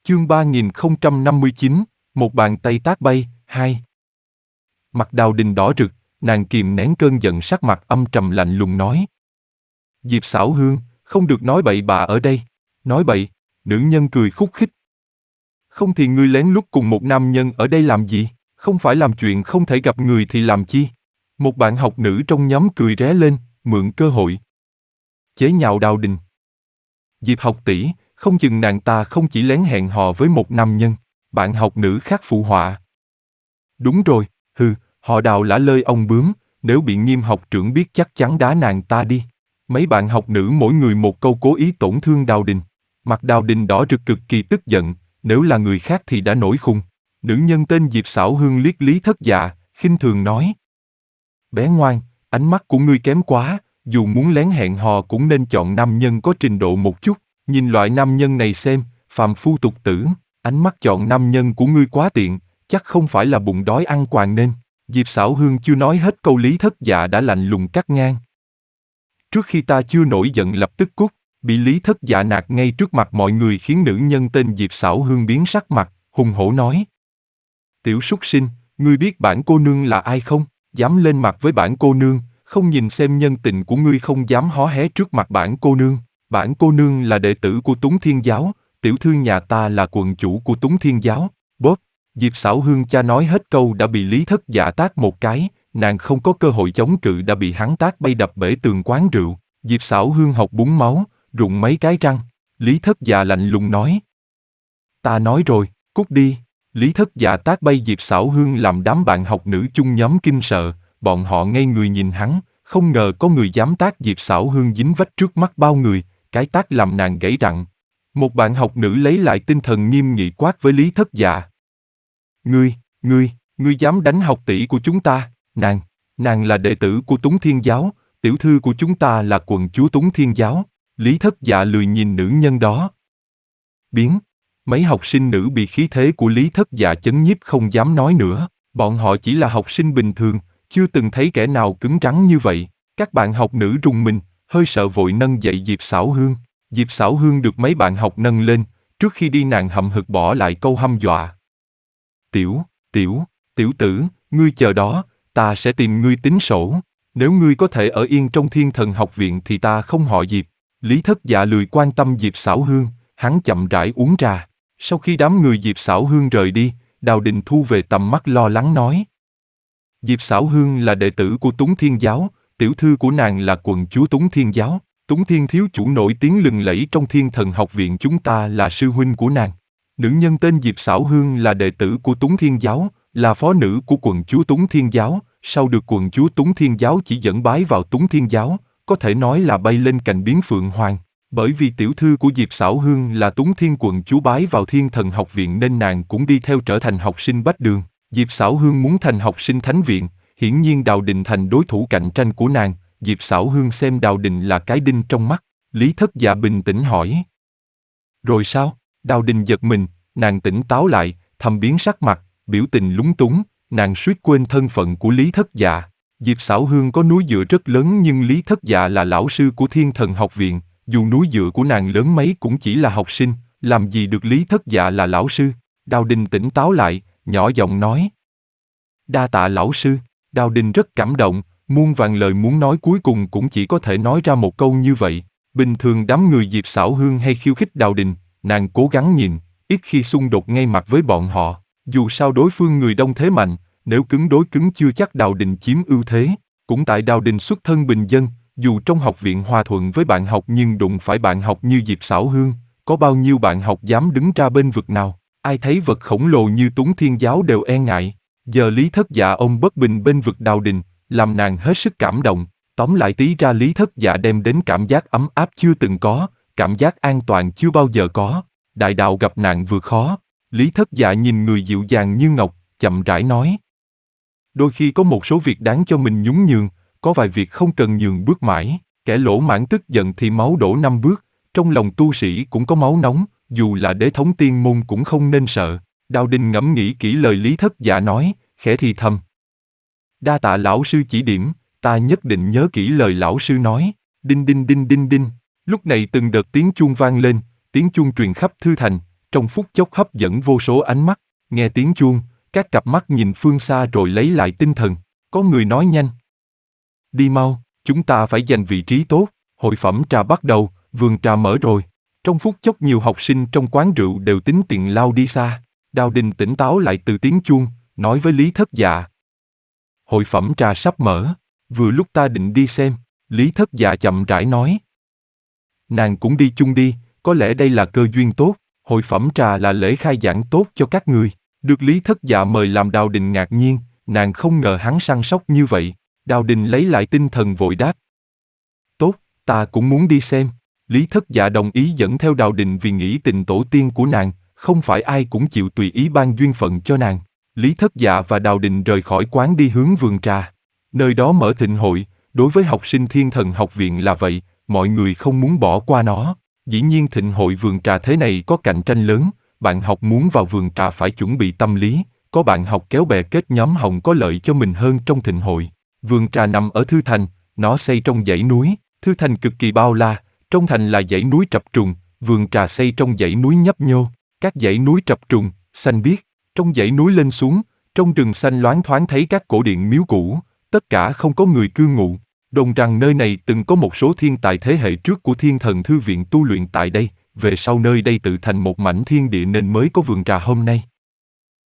Chương 3059, một bàn tay tát bay, 2. Mặt Đào Đình đỏ rực, nàng kìm nén cơn giận, sắc mặt âm trầm lạnh lùng nói. Diệp Xảo Hương, không được nói bậy bạ ở đây. Nói bậy, nữ nhân cười khúc khích. Không thì ngươi lén lút cùng một nam nhân ở đây làm gì? Không phải làm chuyện không thể gặp người thì làm chi? Một bạn học nữ trong nhóm cười ré lên, mượn cơ hội chế nhạo Đào Đình. Diệp học tỷ, không chừng nàng ta không chỉ lén hẹn hò với một nam nhân. Bạn học nữ khác phụ họa. Đúng rồi, họ Đào lả lơi ông bướm, nếu bị Nghiêm học trưởng biết chắc chắn đá nàng ta đi. Mấy bạn học nữ mỗi người một câu cố ý tổn thương Đào Đình. Mặt Đào Đình đỏ rực cực kỳ tức giận, nếu là người khác thì đã nổi khùng. Nữ nhân tên Diệp Xảo Hương liếc Lý Thất Dạ, khinh thường nói. Bé ngoan, ánh mắt của ngươi kém quá, dù muốn lén hẹn hò cũng nên chọn nam nhân có trình độ một chút. Nhìn loại nam nhân này xem, phàm phu tục tử, ánh mắt chọn nam nhân của ngươi quá tiện, chắc không phải là bụng đói ăn quàng nên. Diệp Xảo Hương chưa nói hết câu, Lý Thất Dạ đã lạnh lùng cắt ngang. Trước khi ta chưa nổi giận lập tức cút, bị Lý Thất Dạ nạt ngay trước mặt mọi người khiến nữ nhân tên Diệp Xảo Hương biến sắc mặt, hùng hổ nói. Tiểu súc sinh, ngươi biết bản cô nương là ai không? Dám lên mặt với bản cô nương, không nhìn xem nhân tình của ngươi, không dám hó hé trước mặt bản cô nương. Bản cô nương là đệ tử của Túng Thiên Giáo, tiểu thư nhà ta là quận chủ của Túng Thiên Giáo. Bóp, Diệp Xảo Hương cha nói hết câu đã bị Lý Thất Dạ tát một cái, nàng không có cơ hội chống cự đã bị hắn tát bay đập bể tường quán rượu. Diệp Xảo Hương học búng máu, rụng mấy cái răng. Lý Thất Dạ lạnh lùng nói. Ta nói rồi, cút đi. Lý Thất Dạ tát bay Diệp Xảo Hương làm đám bạn học nữ chung nhóm kinh sợ, bọn họ ngây người nhìn hắn, không ngờ có người dám tát Diệp Xảo Hương dính vách trước mắt bao người, cái tát làm nàng gãy răng. Một bạn học nữ lấy lại tinh thần nghiêm nghị quát với Lý Thất Dạ. Ngươi dám đánh học tỷ của chúng ta? Nàng là đệ tử của Túng Thiên Giáo, tiểu thư của chúng ta là quận chúa Túng Thiên Giáo. Lý Thất Dạ lười nhìn nữ nhân đó. Mấy học sinh nữ bị khí thế của Lý Thất Dạ chấn nhiếp không dám nói nữa, bọn họ chỉ là học sinh bình thường, chưa từng thấy kẻ nào cứng rắn như vậy. Các bạn học nữ rùng mình, hơi sợ vội nâng dậy Diệp Xảo Hương. Diệp Xảo Hương được mấy bạn học nâng lên, trước khi đi nàng hậm hực bỏ lại câu hăm dọa. Tiểu tử, ngươi chờ đó, ta sẽ tìm ngươi tính sổ. Nếu ngươi có thể ở yên trong Thiên Thần học viện thì ta không họ Diệp. Lý Thất Dạ lười quan tâm Diệp Xảo Hương, hắn chậm rãi uống trà. Sau khi đám người Diệp Xảo Hương rời đi, Đào Đình thu về tầm mắt lo lắng nói. Diệp Xảo Hương là đệ tử của Túng Thiên Giáo, tiểu thư của nàng là quận chúa Túng Thiên Giáo. Túng Thiên thiếu chủ nổi tiếng lừng lẫy trong Thiên Thần học viện, chúng ta là sư huynh của nàng. Nữ nhân tên Diệp Xảo Hương là đệ tử của Túng Thiên Giáo, là phó nữ của quận chúa Túng Thiên Giáo, sau được quận chúa Túng Thiên Giáo chỉ dẫn bái vào Túng Thiên Giáo, có thể nói là bay lên cành biến phượng hoàng. Bởi vì tiểu thư của Diệp Xảo Hương là Túng Thiên quận chúa bái vào Thiên Thần học viện nên nàng cũng đi theo trở thành học sinh bách đường. Diệp Xảo Hương muốn thành học sinh thánh viện, hiển nhiên Đào Đình thành đối thủ cạnh tranh của nàng. Diệp Xảo Hương xem Đào Đình là cái đinh trong mắt. Lý Thất Dạ bình tĩnh hỏi. Rồi sao? Đào Đình giật mình, nàng tỉnh táo lại, thầm biến sắc mặt, biểu tình lúng túng, nàng suýt quên thân phận của Lý Thất Dạ. Diệp Xảo Hương có núi dựa rất lớn nhưng Lý Thất Dạ là lão sư của Thiên Thần học viện, dù núi dựa của nàng lớn mấy cũng chỉ là học sinh, làm gì được Lý Thất Dạ là lão sư. Đào Đình tỉnh táo lại, nhỏ giọng nói. Đa tạ lão sư. Đào Đình rất cảm động, muôn vàn lời muốn nói cuối cùng cũng chỉ có thể nói ra một câu như vậy. Bình thường đám người Diệp Xảo Hương hay khiêu khích Đào Đình, nàng cố gắng nhìn, ít khi xung đột ngay mặt với bọn họ. Dù sao đối phương người đông thế mạnh, nếu cứng đối cứng chưa chắc Đào Đình chiếm ưu thế. Cũng tại Đào Đình xuất thân bình dân, dù trong học viện hòa thuận với bạn học nhưng đụng phải bạn học như Diệp Xảo Hương, có bao nhiêu bạn học dám đứng ra bên vực nào, ai thấy vật khổng lồ như Túng Thiên Giáo đều e ngại. Giờ Lý Thất Dạ ông bất bình bên vực Đào Đình, làm nàng hết sức cảm động. Tóm lại tí ra Lý Thất Dạ đem đến cảm giác ấm áp chưa từng có, cảm giác an toàn chưa bao giờ có. Đại đạo gặp nạn vừa khó. Lý Thất Dạ nhìn người dịu dàng như ngọc, chậm rãi nói. Đôi khi có một số việc đáng cho mình nhún nhường, có vài việc không cần nhường bước mãi. Kẻ lỗ mãn tức giận thì máu đổ 5 bước, trong lòng tu sĩ cũng có máu nóng, dù là đế thống tiên môn cũng không nên sợ. Đào Đình ngẫm nghĩ kỹ lời Lý Thất Dạ nói, khẽ thì thầm. Đa tạ lão sư chỉ điểm, ta nhất định nhớ kỹ lời lão sư nói. Đinh đinh đinh đinh đinh. Lúc này từng đợt tiếng chuông vang lên, tiếng chuông truyền khắp thư thành, trong phút chốc hấp dẫn vô số ánh mắt. Nghe tiếng chuông, các cặp mắt nhìn phương xa rồi lấy lại tinh thần. Có người nói nhanh. Đi mau, chúng ta phải giành vị trí tốt. Hội phẩm trà bắt đầu, vườn trà mở rồi. Trong phút chốc nhiều học sinh trong quán rượu đều tính tiện lao đi xa. Đào Đình tỉnh táo lại từ tiếng chuông, nói với Lý Thất Dạ. Hội phẩm trà sắp mở, vừa lúc ta định đi xem. Lý Thất Dạ chậm rãi nói. Nàng cũng đi chung đi, có lẽ đây là cơ duyên tốt. Hội phẩm trà là lễ khai giảng tốt cho các người. Được Lý Thất Dạ mời làm Đào Đình ngạc nhiên, nàng không ngờ hắn săn sóc như vậy. Đào Đình lấy lại tinh thần vội đáp. Tốt, ta cũng muốn đi xem. Lý Thất Dạ đồng ý dẫn theo Đào Đình vì nghĩ tình tổ tiên của nàng, không phải ai cũng chịu tùy ý ban duyên phận cho nàng. Lý Thất Dạ và Đào Đình rời khỏi quán đi hướng vườn trà. Nơi đó mở thịnh hội, đối với học sinh Thiên Thần học viện là vậy, mọi người không muốn bỏ qua nó. Dĩ nhiên thịnh hội vườn trà thế này có cạnh tranh lớn, bạn học muốn vào vườn trà phải chuẩn bị tâm lý, có bạn học kéo bè kết nhóm hồng có lợi cho mình hơn trong thịnh hội. Vườn trà nằm ở Thư Thành, nó xây trong dãy núi, Thư Thành cực kỳ bao la, trong thành là dãy núi trập trùng, vườn trà xây trong dãy núi nhấp nhô, các dãy núi trập trùng, xanh biếc, trong dãy núi lên xuống, trong rừng xanh loáng thoáng thấy các cổ điện miếu cũ, tất cả không có người cư ngụ. Đồn rằng nơi này từng có một số thiên tài thế hệ trước của Thiên Thần Thư viện tu luyện tại đây, về sau nơi đây tự thành một mảnh thiên địa nên mới có vườn trà hôm nay.